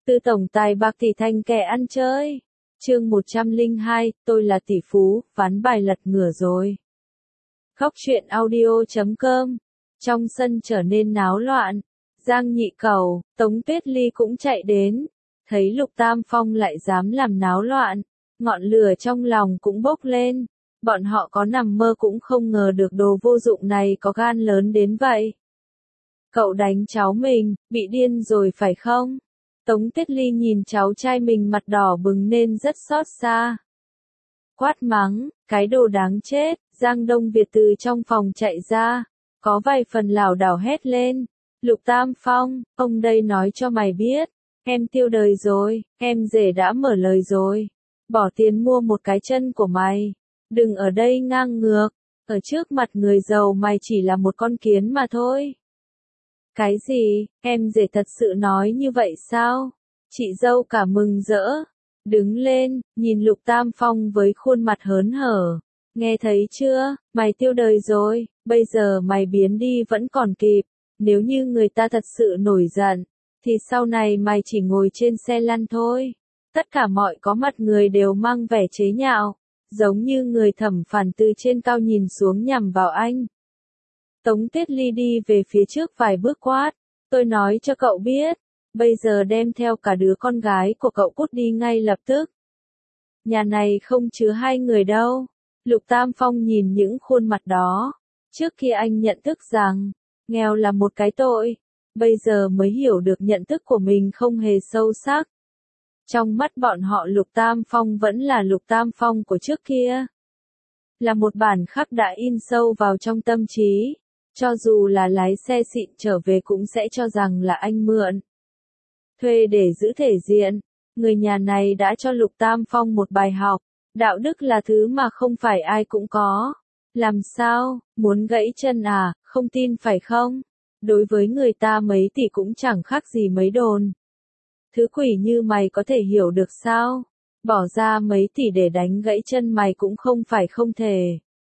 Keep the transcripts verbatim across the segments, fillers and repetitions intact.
Từ tổng tài bạc tỷ thành kẻ ăn chơi. Chương một trăm lẻ hai, tôi là tỷ phú, ván bài lật ngửa rồi. Khóc chuyện audio chấm com. Trong sân trở nên náo loạn. Giang Nhị Cầu, Tống Tuyết Ly cũng chạy đến. Thấy Lục Tam Phong lại dám làm náo loạn. Ngọn lửa trong lòng cũng bốc lên. Bọn họ có nằm mơ cũng không ngờ được đồ vô dụng này có gan lớn đến vậy. Cậu đánh cháu mình, bị điên rồi phải không? Tống Tuyết Ly nhìn cháu trai mình mặt đỏ bừng nên rất xót xa. Quát mắng, cái đồ đáng chết, Giang Đông Việt từ trong phòng chạy ra, có vài phần lảo đảo hét lên. Lục Tam Phong, ông đây nói cho mày biết, em tiêu đời rồi, em rể đã mở lời rồi. Bỏ tiền mua một cái chân của mày, đừng ở đây ngang ngược, ở trước mặt người giàu mày chỉ là một con kiến mà thôi. Cái gì, em rể thật sự nói như vậy sao? Chị dâu cả mừng rỡ, đứng lên, nhìn Lục Tam Phong với khuôn mặt hớn hở. Nghe thấy chưa, mày tiêu đời rồi, bây giờ mày biến đi vẫn còn kịp. Nếu như người ta thật sự nổi giận, thì sau này mày chỉ ngồi trên xe lăn thôi. Tất cả mọi có mặt người đều mang vẻ chế nhạo, giống như người thẩm phán từ trên cao nhìn xuống nhằm vào anh. Tống Tuyết Ly đi về phía trước vài bước quát, tôi nói cho cậu biết, bây giờ đem theo cả đứa con gái của cậu cút đi ngay lập tức. Nhà này không chứa hai người đâu. Lục Tam Phong nhìn những khuôn mặt đó, trước kia anh nhận thức rằng, nghèo là một cái tội, bây giờ mới hiểu được nhận thức của mình không hề sâu sắc. Trong mắt bọn họ Lục Tam Phong vẫn là Lục Tam Phong của trước kia. Là một bản khắc đã in sâu vào trong tâm trí. Cho dù là lái xe xịn trở về cũng sẽ cho rằng là anh mượn. Thuê để giữ thể diện, người nhà này đã cho Lục Tam Phong một bài học. Đạo đức là thứ mà không phải ai cũng có. Làm sao, muốn gãy chân à, không tin phải không? Đối với người ta mấy tỷ cũng chẳng khác gì mấy đồn. Thứ quỷ như mày có thể hiểu được sao? Bỏ ra mấy tỷ để đánh gãy chân mày cũng không phải không thể.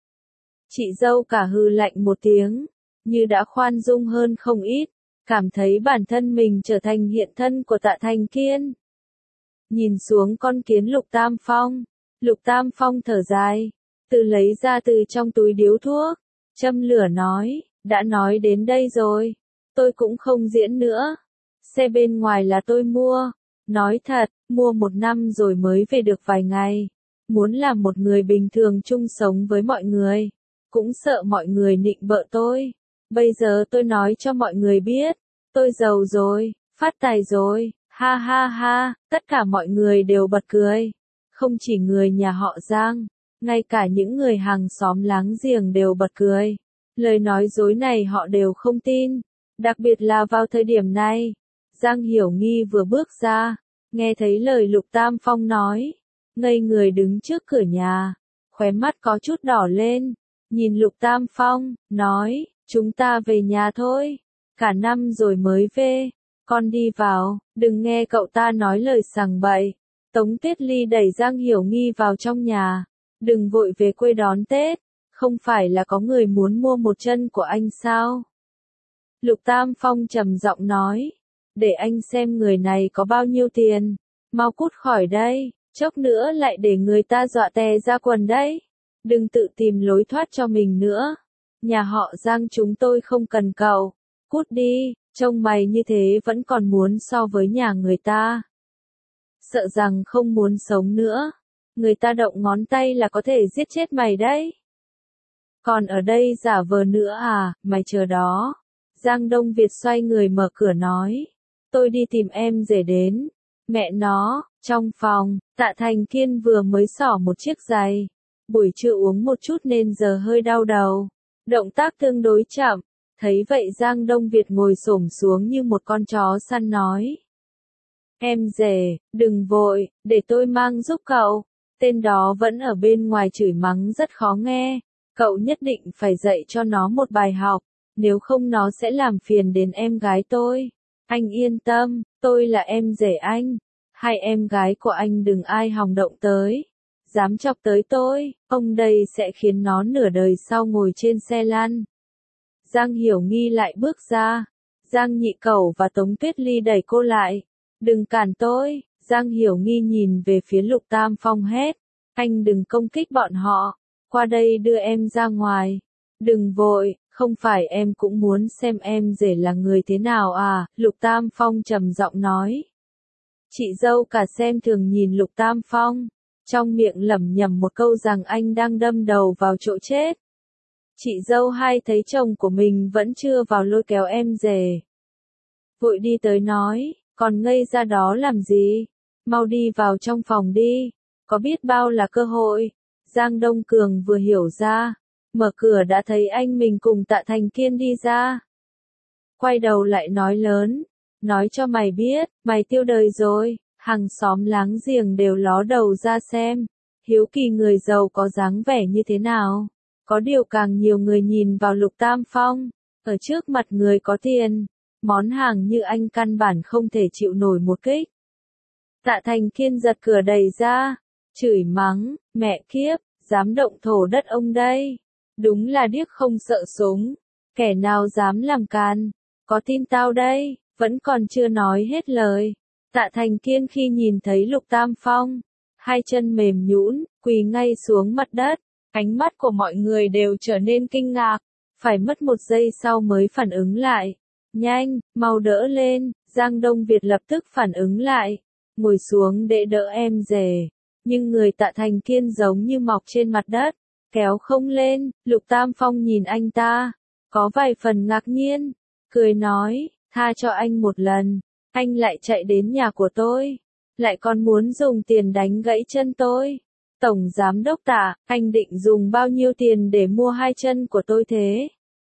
Chị dâu cả hừ lạnh một tiếng, như đã khoan dung hơn không ít, cảm thấy bản thân mình trở thành hiện thân của Tạ Thành Kiên. Nhìn xuống con kiến Lục Tam Phong, Lục Tam Phong thở dài, tự lấy ra từ trong túi điếu thuốc, châm lửa nói, đã nói đến đây rồi, tôi cũng không diễn nữa. Xe bên ngoài là tôi mua, nói thật, mua một năm rồi mới về được vài ngày. Muốn làm một người bình thường chung sống với mọi người, cũng sợ mọi người nịnh bợ tôi. Bây giờ tôi nói cho mọi người biết, tôi giàu rồi, phát tài rồi, ha ha ha, tất cả mọi người đều bật cười. Không chỉ người nhà họ Giang, ngay cả những người hàng xóm láng giềng đều bật cười. Lời nói dối này họ đều không tin, đặc biệt là vào thời điểm này. Giang Hiểu Nghi vừa bước ra, nghe thấy lời Lục Tam Phong nói, ngây người đứng trước cửa nhà, khóe mắt có chút đỏ lên, nhìn Lục Tam Phong, nói, chúng ta về nhà thôi, cả năm rồi mới về, con đi vào, đừng nghe cậu ta nói lời sằng bậy. Tống Tuyết Ly đẩy Giang Hiểu Nghi vào trong nhà, đừng vội về quê đón Tết, không phải là có người muốn mua một chân của anh sao? Lục Tam Phong trầm giọng nói, để anh xem người này có bao nhiêu tiền, mau cút khỏi đây, chốc nữa lại để người ta dọa tè ra quần đấy, đừng tự tìm lối thoát cho mình nữa. Nhà họ Giang chúng tôi không cần cậu, cút đi, trông mày như thế vẫn còn muốn so với nhà người ta. Sợ rằng không muốn sống nữa, người ta động ngón tay là có thể giết chết mày đấy. Còn ở đây giả vờ nữa à, mày chờ đó. Giang Đông Việt xoay người mở cửa nói, tôi đi tìm em rể đến. Mẹ nó, trong phòng, Tạ Thành Kiên vừa mới xỏ một chiếc giày. Buổi trưa uống một chút nên giờ hơi đau đầu. Động tác tương đối chậm, thấy vậy Giang Đông Việt ngồi xổm xuống như một con chó săn nói. Em rể, đừng vội, để tôi mang giúp cậu. Tên đó vẫn ở bên ngoài chửi mắng rất khó nghe. Cậu nhất định phải dạy cho nó một bài học, nếu không nó sẽ làm phiền đến em gái tôi. Anh yên tâm, tôi là em rể anh. Hai em gái của anh đừng ai hòng động tới. Dám chọc tới tôi, ông đây sẽ khiến nó nửa đời sau ngồi trên xe lăn. Giang Hiểu Nghi lại bước ra. Giang Nhị Cầu và Tống Tuyết Ly đẩy cô lại. Đừng cản tôi, Giang Hiểu Nghi nhìn về phía Lục Tam Phong hét. Anh đừng công kích bọn họ, qua đây đưa em ra ngoài. Đừng vội, không phải em cũng muốn xem em rể là người thế nào à, Lục Tam Phong trầm giọng nói. Chị dâu cả xem thường nhìn Lục Tam Phong, trong miệng lẩm nhẩm một câu rằng anh đang đâm đầu vào chỗ chết. Chị dâu hai thấy chồng của mình vẫn chưa vào lôi kéo em rể. Vội đi tới nói, còn ngây ra đó làm gì, mau đi vào trong phòng đi, có biết bao là cơ hội. Giang Đông Cường vừa hiểu ra, mở cửa đã thấy anh mình cùng Tạ Thành Kiên đi ra. Quay đầu lại nói lớn, nói cho mày biết, mày tiêu đời rồi, hàng xóm láng giềng đều ló đầu ra xem, hiếu kỳ người giàu có dáng vẻ như thế nào. Có điều càng nhiều người nhìn vào Lục Tam Phong, ở trước mặt người có tiền, món hàng như anh căn bản không thể chịu nổi một kích. Tạ Thành Kiên giật cửa đẩy ra, chửi mắng, mẹ kiếp, dám động thổ đất ông đây. Đúng là điếc không sợ súng, kẻ nào dám làm can, có tin tao đây, vẫn còn chưa nói hết lời. Tạ Thành Kiên khi nhìn thấy Lục Tam Phong, hai chân mềm nhũn, quỳ ngay xuống mặt đất, ánh mắt của mọi người đều trở nên kinh ngạc, phải mất một giây sau mới phản ứng lại. Nhanh, mau đỡ lên, Giang Đông Việt lập tức phản ứng lại, ngồi xuống để đỡ em rể, nhưng người Tạ Thành Kiên giống như mọc trên mặt đất, kéo không lên. Lục Tam Phong nhìn anh ta, có vài phần ngạc nhiên, cười nói, tha cho anh một lần, anh lại chạy đến nhà của tôi, lại còn muốn dùng tiền đánh gãy chân tôi. Tổng Giám Đốc Tạ, anh định dùng bao nhiêu tiền để mua hai chân của tôi thế?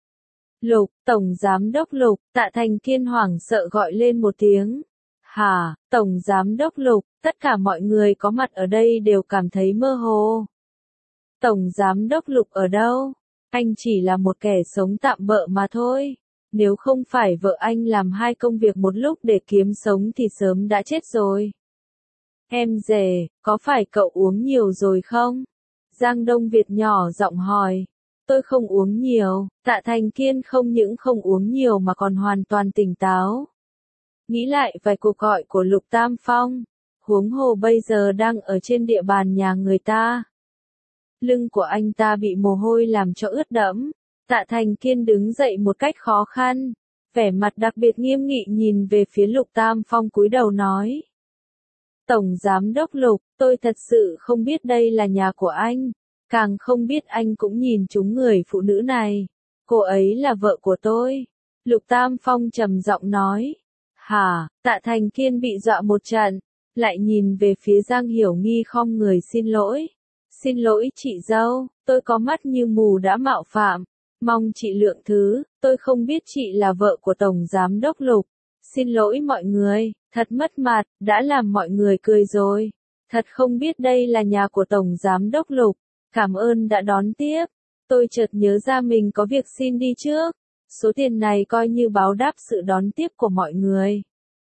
Lục, Tổng Giám Đốc Lục, Tạ Thành Kiên hoảng sợ gọi lên một tiếng. Hả, Tổng Giám Đốc Lục, tất cả mọi người có mặt ở đây đều cảm thấy mơ hồ. Tổng Giám Đốc Lục ở đâu? Anh chỉ là một kẻ sống tạm bợ mà thôi. Nếu không phải vợ anh làm hai công việc một lúc để kiếm sống thì sớm đã chết rồi. Em rể, có phải cậu uống nhiều rồi không? Giang Đông Việt nhỏ giọng hỏi. Tôi không uống nhiều, Tạ Thành Kiên không những không uống nhiều mà còn hoàn toàn tỉnh táo. Nghĩ lại vài cuộc gọi của Lục Tam Phong, huống hồ bây giờ đang ở trên địa bàn nhà người ta. Lưng của anh ta bị mồ hôi làm cho ướt đẫm. Tạ Thành Kiên đứng dậy một cách khó khăn, vẻ mặt đặc biệt nghiêm nghị nhìn về phía Lục Tam Phong cúi đầu nói. Tổng Giám Đốc Lục, tôi thật sự không biết đây là nhà của anh, càng không biết anh cũng nhìn trúng người phụ nữ này. Cô ấy là vợ của tôi. Lục Tam Phong trầm giọng nói. Hả, Tạ Thành Kiên bị dọa một trận, lại nhìn về phía Giang Hiểu Nghi khom người xin lỗi. Xin lỗi chị dâu, tôi có mắt như mù đã mạo phạm. Mong chị lượng thứ, tôi không biết chị là vợ của Tổng Giám Đốc Lục. Xin lỗi mọi người, thật mất mặt, đã làm mọi người cười rồi. Thật không biết đây là nhà của Tổng Giám Đốc Lục. Cảm ơn đã đón tiếp. Tôi chợt nhớ ra mình có việc xin đi trước. Số tiền này coi như báo đáp sự đón tiếp của mọi người.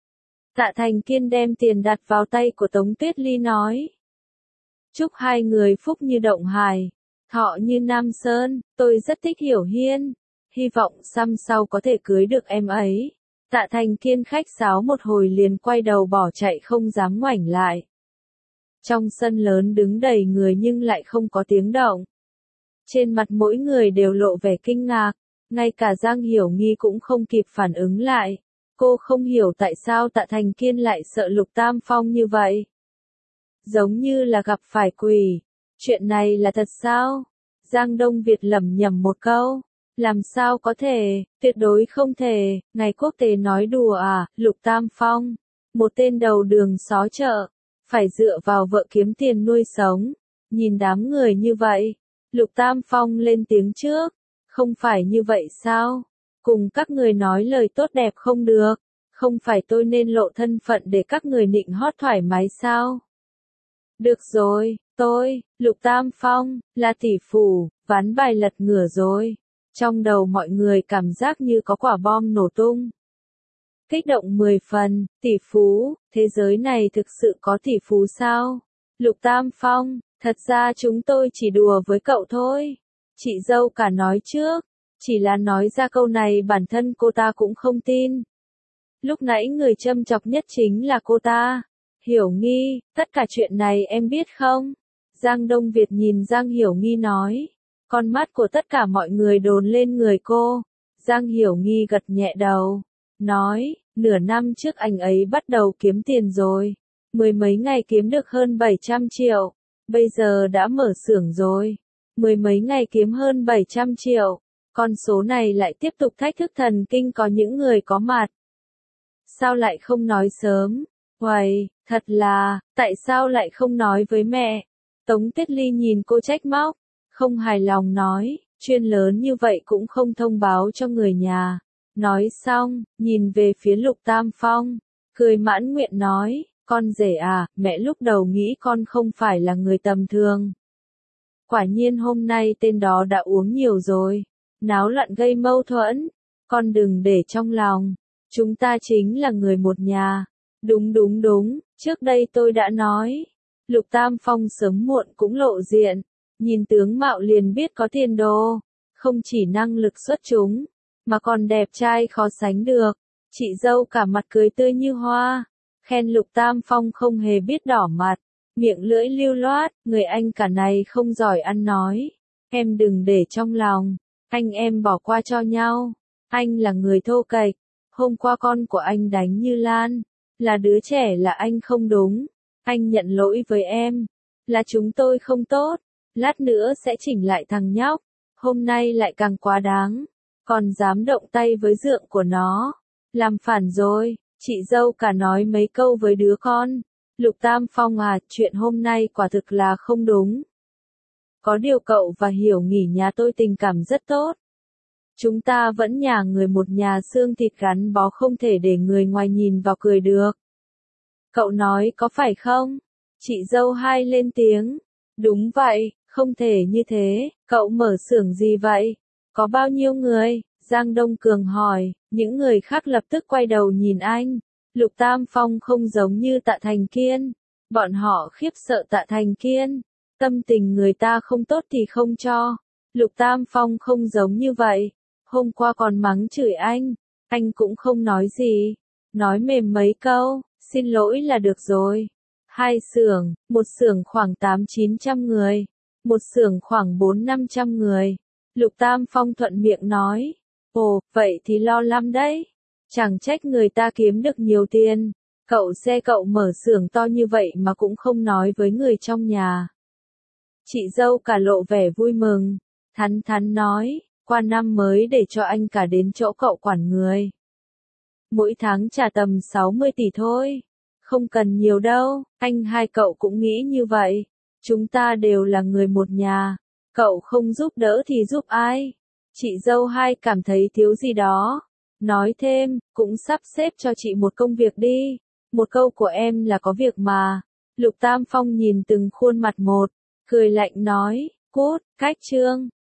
Tạ Thành Kiên đem tiền đặt vào tay của Tống Tuyết Ly nói. Chúc hai người phúc như Động Hải, thọ như Nam Sơn, tôi rất thích Hiểu Hiên. Hy vọng năm sau có thể cưới được em ấy. Tạ Thành Kiên khách sáo một hồi liền quay đầu bỏ chạy không dám ngoảnh lại. Trong sân lớn đứng đầy người nhưng lại không có tiếng động. Trên mặt mỗi người đều lộ vẻ kinh ngạc, ngay cả Giang Hiểu Nghi cũng không kịp phản ứng lại. Cô không hiểu tại sao Tạ Thành Kiên lại sợ Lục Tam Phong như vậy. Giống như là gặp phải quỷ. Chuyện này là thật sao? Giang Đông Việt lẩm nhẩm một câu. Làm sao có thể, tuyệt đối không thể, ngày quốc tế nói đùa à, Lục Tam Phong. Một tên đầu đường xó chợ, phải dựa vào vợ kiếm tiền nuôi sống. Nhìn đám người như vậy, Lục Tam Phong lên tiếng trước. Không phải như vậy sao? Cùng các người nói lời tốt đẹp không được. Không phải tôi nên lộ thân phận để các người nịnh hót thoải mái sao? Được rồi, tôi, Lục Tam Phong, là tỷ phú, ván bài lật ngửa rồi. Trong đầu mọi người cảm giác như có quả bom nổ tung. Kích động mười phần, tỷ phú, thế giới này thực sự có tỷ phú sao? Lục Tam Phong, thật ra chúng tôi chỉ đùa với cậu thôi. Chị dâu cả nói trước, chỉ là nói ra câu này bản thân cô ta cũng không tin. Lúc nãy người châm chọc nhất chính là cô ta. Hiểu Nghi, tất cả chuyện này em biết không? Giang Đông Việt nhìn Giang Hiểu Nghi nói. Con mắt của tất cả mọi người đồn lên người cô. Giang Hiểu Nghi gật nhẹ đầu. Nói, nửa năm trước anh ấy bắt đầu kiếm tiền rồi. Mười mấy ngày kiếm được hơn bảy trăm triệu. Bây giờ đã mở xưởng rồi. Mười mấy ngày kiếm hơn bảy trăm triệu. Con số này lại tiếp tục thách thức thần kinh có những người có mặt. Sao lại không nói sớm? Uầy, thật là, tại sao lại không nói với mẹ? Tống Tiết Ly nhìn cô trách móc, không hài lòng nói, chuyên lớn như vậy cũng không thông báo cho người nhà. Nói xong, nhìn về phía Lục Tam Phong, cười mãn nguyện nói, con rể à, mẹ lúc đầu nghĩ con không phải là người tầm thường. Quả nhiên hôm nay tên đó đã uống nhiều rồi, náo loạn gây mâu thuẫn, con đừng để trong lòng, chúng ta chính là người một nhà. Đúng đúng đúng, trước đây tôi đã nói. Lục Tam Phong sớm muộn cũng lộ diện, nhìn tướng mạo liền biết có tiền đồ, không chỉ năng lực xuất chúng, mà còn đẹp trai khó sánh được. Chị dâu cả mặt cười tươi như hoa, khen Lục Tam Phong không hề biết đỏ mặt, miệng lưỡi lưu loát, người anh cả này không giỏi ăn nói. Em đừng để trong lòng, anh em bỏ qua cho nhau, anh là người thô kệch, hôm qua con của anh đánh Như Lan. Là đứa trẻ là anh không đúng, anh nhận lỗi với em, là chúng tôi không tốt, lát nữa sẽ chỉnh lại thằng nhóc, hôm nay lại càng quá đáng, còn dám động tay với dượng của nó, làm phản rồi, chị dâu cả nói mấy câu với đứa con, Lục Tam Phong à, chuyện hôm nay quả thực là không đúng. Có điều cậu và Hiểu Nghỉ nhà tôi tình cảm rất tốt. Chúng ta vẫn nhà người một nhà xương thịt gắn bó không thể để người ngoài nhìn vào cười được. Cậu nói có phải không? Chị dâu hai lên tiếng. Đúng vậy, không thể như thế, cậu mở xưởng gì vậy? Có bao nhiêu người? Giang Đông Cường hỏi, những người khác lập tức quay đầu nhìn anh. Lục Tam Phong không giống như Tạ Thành Kiên. Bọn họ khiếp sợ Tạ Thành Kiên. Tâm tình người ta không tốt thì không cho. Lục Tam Phong không giống như vậy. Hôm qua còn mắng chửi anh, anh cũng không nói gì, nói mềm mấy câu, xin lỗi là được rồi. Hai xưởng, một xưởng khoảng tám chín trăm người, một xưởng khoảng bốn năm trăm người. Lục Tam Phong thuận miệng nói, ồ, vậy thì lo lắm đấy, chẳng trách người ta kiếm được nhiều tiền. Cậu xe cậu mở xưởng to như vậy mà cũng không nói với người trong nhà. Chị dâu cả lộ vẻ vui mừng, thắn thắn nói. Qua năm mới để cho anh cả đến chỗ cậu quản người. Mỗi tháng trả tầm sáu mươi tỷ thôi. Không cần nhiều đâu, anh hai cậu cũng nghĩ như vậy. Chúng ta đều là người một nhà. Cậu không giúp đỡ thì giúp ai? Chị dâu hai cảm thấy thiếu gì đó. Nói thêm, cũng sắp xếp cho chị một công việc đi. Một câu của em là có việc mà. Lục Tam Phong nhìn từng khuôn mặt một. Cười lạnh nói, cút, cách trương.